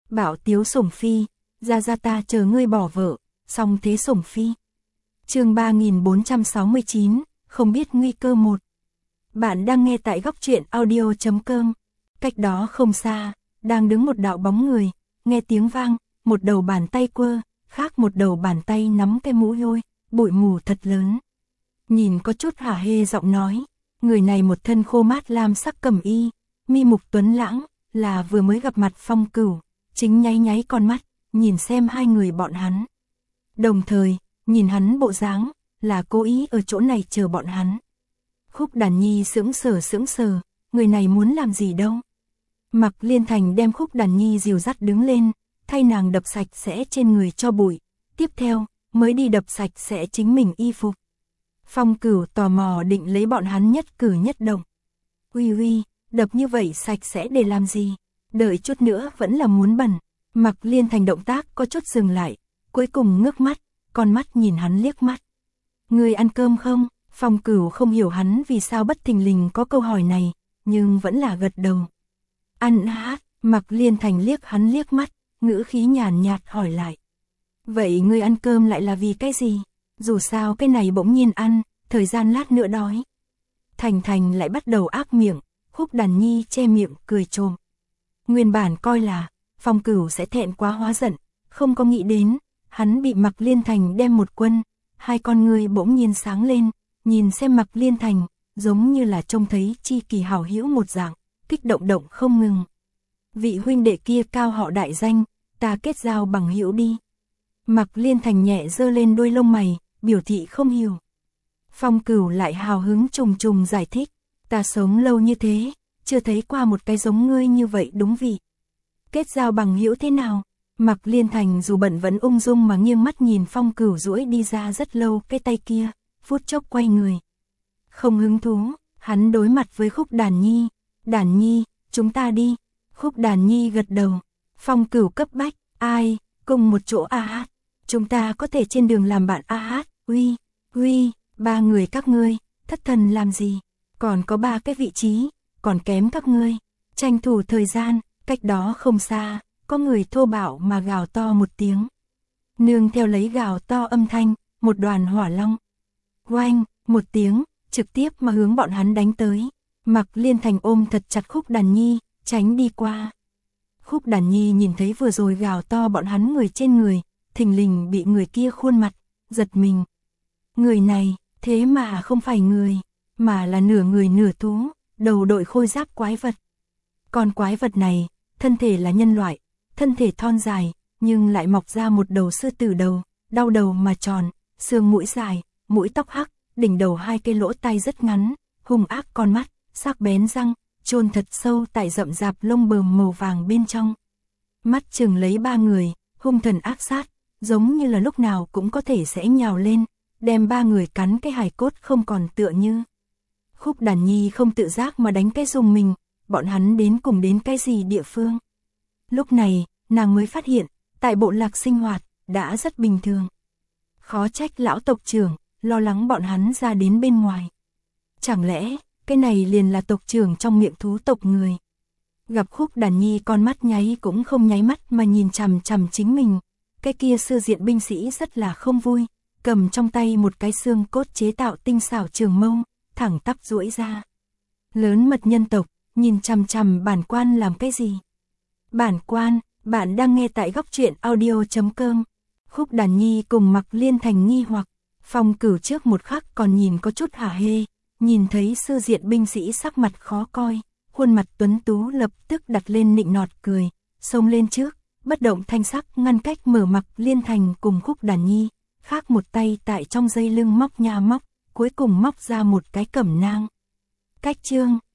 Bảo Tiếu Sủng Phi, ra ta chờ ngươi bỏ vợ, xong thế Sủng Phi. Chương 3469, không biết nguy cơ 1. Bạn đang nghe tại góc truyện audio.com. Cách đó không xa, đang đứng một đạo bóng người, nghe tiếng vang, một đầu bàn tay quơ, khác một đầu bàn tay nắm cái mũ hôi, bụi mù thật lớn. Nhìn có chút hả hê giọng nói, người này một thân khô mát lam sắc cẩm y, mi mục tuấn lãng, là vừa mới gặp mặt Phong Cửu, chính nháy nháy con mắt, nhìn xem hai người bọn hắn. Đồng thời, nhìn hắn bộ dáng, là cố ý ở chỗ này chờ bọn hắn. Khúc Đàn Nhi sững sờ, người này muốn làm gì đâu. Mạc Liên Thành đem Khúc Đàn Nhi dìu dắt đứng lên, thay nàng đập sạch sẽ trên người cho bụi, tiếp theo, mới đi đập sạch sẽ chính mình y phục. Phong Cửu tò mò định lấy bọn hắn nhất cử nhất động. Uy, đập như vậy sạch sẽ để làm gì? Đợi chút nữa vẫn là muốn bẩn. Mạc Liên Thành động tác có chút dừng lại, cuối cùng ngước mắt, con mắt nhìn hắn liếc mắt. Người ăn cơm không? Phong Cửu không hiểu hắn vì sao bất thình lình có câu hỏi này, nhưng vẫn là gật đầu. Ăn hát, Mạc Liên Thành liếc hắn liếc mắt, ngữ khí nhàn nhạt hỏi lại. Vậy ngươi ăn cơm lại là vì cái gì? Dù sao cái này bỗng nhiên ăn, thời gian lát nữa đói. Thành lại bắt đầu ác miệng, Khúc Đàn Nhi che miệng cười trộm. Nguyên bản coi là Phong Cửu sẽ thẹn quá hóa giận, không có nghĩ đến, hắn bị Mạc Liên Thành đem một quân, hai con ngươi bỗng nhiên sáng lên, nhìn xem Mạc Liên Thành, giống như là trông thấy chi kỳ hảo hữu một dạng, kích động không ngừng. Vị huynh đệ kia cao họ đại danh, ta kết giao bằng hữu đi. Mạc Liên Thành nhẹ giơ lên đôi lông mày, biểu thị không hiểu. Phong Cửu lại hào hứng trùng giải thích, ta sống lâu như thế, chưa thấy qua một cái giống ngươi như vậy đúng vị. Kết giao bằng hữu thế nào? Mạc Liên Thành dù bận vẫn ung dung mà nghiêng mắt nhìn Phong Cửu duỗi đi ra rất lâu cái tay kia, phút chốc quay người. Không hứng thú, hắn đối mặt với Khúc Đàn Nhi. Đàn Nhi, chúng ta đi. Khúc Đàn Nhi gật đầu. Phong Cửu cấp bách, ai, cùng một chỗ hát. Chúng ta có thể trên đường làm bạn hát. Uy, ba người các ngươi, thất thần làm gì? Còn có ba cái vị trí, còn kém các ngươi. Tranh thủ thời gian, cách đó không xa, có người thô bạo mà gào to một tiếng. Nương theo lấy gào to âm thanh, một đoàn hỏa long. Oanh, một tiếng, trực tiếp mà hướng bọn hắn đánh tới. Mạc Liên Thành ôm thật chặt Khúc Đàn Nhi, tránh đi qua. Khúc Đàn Nhi nhìn thấy vừa rồi gào to bọn hắn người trên người, thình lình bị người kia khuôn mặt, giật mình. Người này, thế mà không phải người, mà là nửa người nửa thú, đầu đội khôi giáp quái vật. Con quái vật này, thân thể là nhân loại, thân thể thon dài, nhưng lại mọc ra một đầu sư tử đầu, đau đầu mà tròn, xương mũi dài, mũi tóc hắc, đỉnh đầu hai cây lỗ tai rất ngắn, hung ác con mắt, sắc bén răng, chôn thật sâu tại rậm rạp lông bờm màu vàng bên trong. Mắt chừng lấy ba người, hung thần ác sát, giống như là lúc nào cũng có thể sẽ nhào lên, đem ba người cắn cái hài cốt không còn tựa như. Khúc Đàn Nhi không tự giác mà đánh cái dùng mình, bọn hắn đến cùng đến cái gì địa phương. Lúc này, nàng mới phát hiện, tại bộ lạc sinh hoạt, đã rất bình thường. Khó trách lão tộc trưởng, lo lắng bọn hắn ra đến bên ngoài. Chẳng lẽ, cái này liền là tộc trưởng trong miệng thú tộc người. Gặp Khúc Đàn Nhi con mắt nháy cũng không nháy mắt mà nhìn chằm chằm chính mình. Cái kia sư diện binh sĩ rất là không vui, cầm trong tay một cái xương cốt chế tạo tinh xảo trường mâu, thẳng tắp duỗi ra. Lớn mật nhân tộc, nhìn chằm chằm bản quan làm cái gì? Bản quan, bạn đang nghe tại góc truyện audio.com. Khúc Đàn Nhi cùng Mạc Liên Thành nghi hoặc, Phong Cửu trước một khắc còn nhìn có chút hả hê, nhìn thấy sư diện binh sĩ sắc mặt khó coi, khuôn mặt tuấn tú lập tức đặt lên nịnh nọt cười, xông lên trước, bất động thanh sắc ngăn cách mở Mạc Liên Thành cùng Khúc Đàn Nhi, khác một tay tại trong dây lưng móc nha móc, cuối cùng móc ra một cái cẩm nang. Cách chương